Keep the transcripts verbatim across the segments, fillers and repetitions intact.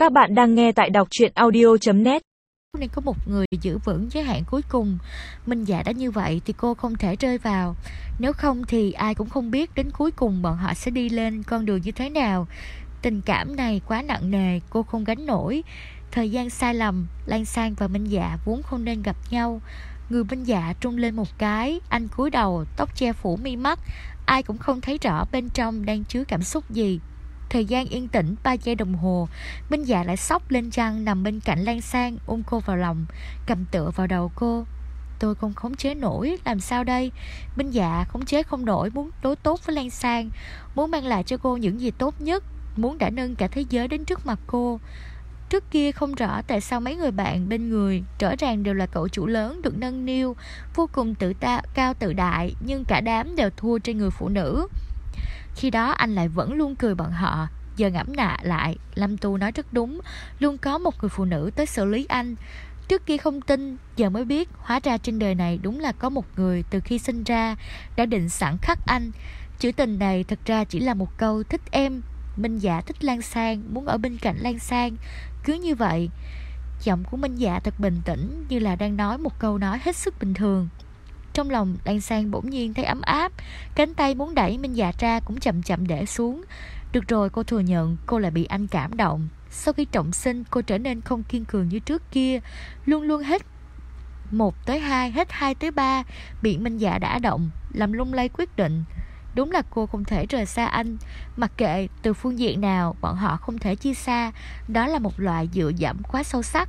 Các bạn đang nghe tại đọc truyện audio chấm net. Nên có một người giữ vững giới hạn cuối cùng. Minh Dạ đã như vậy thì cô không thể rơi vào. Nếu không thì ai cũng không biết đến cuối cùng bọn họ sẽ đi lên con đường như thế nào. Tình cảm này quá nặng nề, cô không gánh nổi. Thời gian sai lầm, Lan Sang và Minh Dạ vốn không nên gặp nhau. Người Minh Dạ trung lên một cái, anh cúi đầu, tóc che phủ mi mắt. Ai cũng không thấy rõ bên trong đang chứa cảm xúc gì. Thời gian yên tĩnh ba giây đồng hồ, Minh Dạ lại sốc lên chăn nằm bên cạnh Lan Sang, ôm cô vào lòng, cầm tựa vào đầu cô. Tôi không khống chế nổi, làm sao đây? Minh Dạ khống chế không nổi, muốn đối tốt với Lan Sang, muốn mang lại cho cô những gì tốt nhất, muốn đã nâng cả thế giới đến trước mặt cô. Trước kia không rõ tại sao mấy người bạn bên người rõ ràng đều là cậu chủ lớn được nâng niu, vô cùng tự ta, cao tự đại, nhưng cả đám đều thua trên người phụ nữ. Khi đó anh lại vẫn luôn cười bọn họ. Giờ ngẫm nạ lại, Lâm Tu nói rất đúng, luôn có một người phụ nữ tới xử lý anh. Trước kia không tin, giờ mới biết, hóa ra trên đời này đúng là có một người từ khi sinh ra đã định sẵn khắc anh. Chữ tình này thật ra chỉ là một câu thích em. Minh Dạ thích Lan Sang, muốn ở bên cạnh Lan Sang. Cứ như vậy. Giọng của Minh Dạ thật bình tĩnh, như là đang nói một câu nói hết sức bình thường. Trong lòng Lan Sang bỗng nhiên thấy ấm áp. Cánh tay muốn đẩy Minh Dạ ra cũng chậm chậm để xuống. Được rồi, cô thừa nhận cô là bị anh cảm động. Sau khi trọng sinh, cô trở nên không kiên cường như trước kia, luôn luôn hết một tới hai, hết hai tới ba. Bị Minh Dạ đả động, làm lung lay quyết định. Đúng là cô không thể rời xa anh. Mặc kệ từ phương diện nào, bọn họ không thể chia xa. Đó là một loại dựa dẫm quá sâu sắc.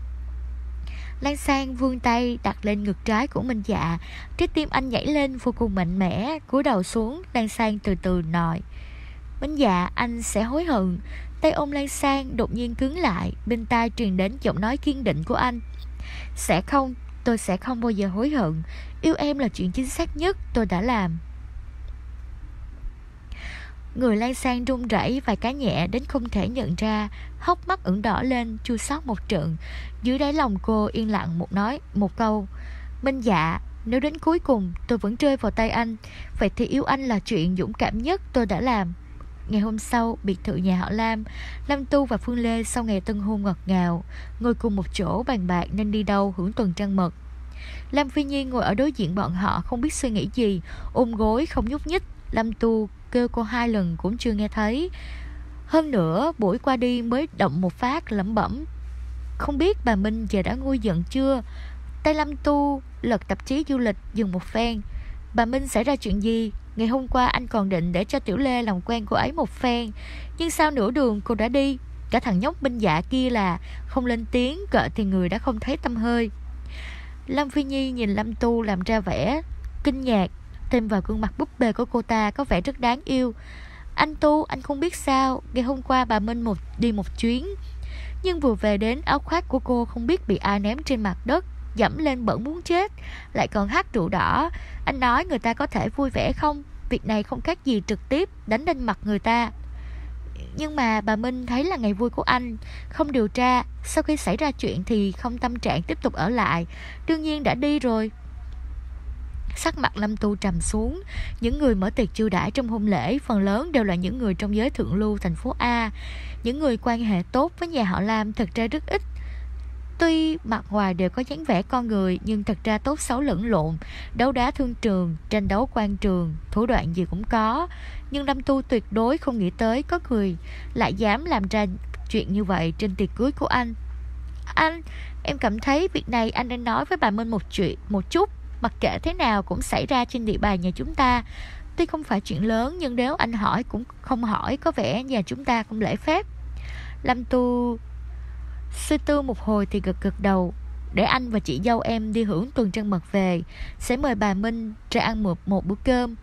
Lan Sang vươn tay đặt lên ngực trái của Minh Dạ. Trái tim anh nhảy lên vô cùng mạnh mẽ. Cúi đầu xuống, Lan Sang từ từ nói: Minh Dạ, anh sẽ hối hận. Tay ôm Lan Sang đột nhiên cứng lại. Bên tai truyền đến giọng nói kiên định của anh: Sẽ không, tôi sẽ không bao giờ hối hận. Yêu em là chuyện chính xác nhất tôi đã làm. Người Lan Sang run rẩy vài cái nhẹ đến không thể nhận ra, hốc mắt ửng đỏ lên, chua xót một trận. Dưới đáy lòng cô yên lặng một nói một câu: Minh Dạ, nếu đến cuối cùng tôi vẫn rơi vào tay anh, vậy thì yêu anh là chuyện dũng cảm nhất tôi đã làm. Ngày hôm sau, biệt thự nhà họ Lam, Lâm Tu và Phương Lê sau ngày tân hôn ngọt ngào ngồi cùng một chỗ bàn bạc nên đi đâu hưởng tuần trăng mật. Lam Phi Nhi ngồi ở đối diện bọn họ không biết suy nghĩ gì, ôm gối không nhúc nhích. Lâm Tu kêu cô hai lần cũng chưa nghe thấy. Hơn nữa buổi qua đi mới động một phát lẩm bẩm: Không biết bà Minh giờ đã nguôi giận chưa. Tay Lâm Tu lật tạp chí du lịch dừng một phen. Bà Minh xảy ra chuyện gì? Ngày hôm qua anh còn định để cho Tiểu Lê làm quen cô ấy một phen, nhưng sao nửa đường cô đã đi. Cả thằng nhóc Minh Dạ kia là không lên tiếng, cỡ thì người đã không thấy tăm hơi. Lâm Phi Nhi nhìn Lâm Tu làm ra vẻ kinh ngạc, thêm vào gương mặt búp bê của cô ta có vẻ rất đáng yêu. Anh Tu, anh không biết sao, ngày hôm qua bà Minh một đi một chuyến, nhưng vừa về đến áo khoác của cô không biết bị ai ném trên mặt đất, dẫm lên bẩn muốn chết, lại còn hát rượu đỏ. Anh nói người ta có thể vui vẻ không? Việc này không khác gì trực tiếp đánh lên mặt người ta. Nhưng mà bà Minh thấy là ngày vui của anh, không điều tra. Sau khi xảy ra chuyện thì không tâm trạng tiếp tục ở lại, đương nhiên đã đi rồi. Sắc mặt Lâm Tu trầm xuống. Những người mở tiệc chiêu đãi trong hôn lễ phần lớn đều là những người trong giới thượng lưu thành phố A. Những người quan hệ tốt với nhà họ Lam thật ra rất ít. Tuy mặt ngoài đều có dáng vẻ con người, nhưng thật ra tốt xấu lẫn lộn, đấu đá thương trường, tranh đấu quan trường, thủ đoạn gì cũng có. Nhưng Lâm Tu tuyệt đối không nghĩ tới có người lại dám làm ra chuyện như vậy trên tiệc cưới của anh. Anh, em cảm thấy việc này anh nên nói với bà Minh một chuyện một chút. Mặc kệ thế nào cũng xảy ra trên địa bàn nhà chúng ta. Tuy không phải chuyện lớn, nhưng nếu anh hỏi cũng không hỏi, có vẻ nhà chúng ta không lễ phép. Lâm Tu suy tư một hồi thì gật gật đầu. Để anh và chị dâu em đi hưởng tuần trăng mật về, sẽ mời bà Minh ra ăn một, một bữa cơm.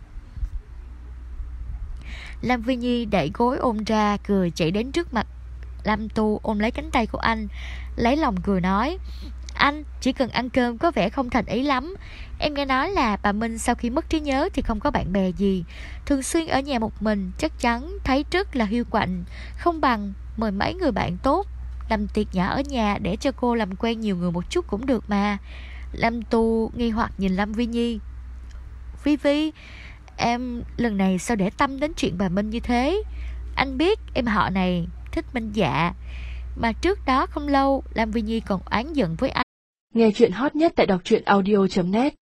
Lam Vi Nhi đẩy gối ôm ra, cười chạy đến trước mặt Lâm Tu, ôm lấy cánh tay của anh, lấy lòng cười nói: Anh chỉ cần ăn cơm có vẻ không thành ý lắm. Em nghe nói là bà Minh sau khi mất trí nhớ thì không có bạn bè gì, thường xuyên ở nhà một mình, chắc chắn thấy rất là hiu quạnh. Không bằng mời mấy người bạn tốt làm tiệc nhỏ ở nhà để cho cô làm quen nhiều người một chút cũng được mà. Lâm Tu nghi hoặc nhìn Lâm Vi Nhi. Vi Vi, em lần này sao để tâm đến chuyện bà Minh như thế? Anh biết em họ này thích Minh Dạ, mà trước đó không lâu Lam Vi Nhi còn oán giận với anh. Nghe chuyện hot nhất tại đọc truyện audio chấm net.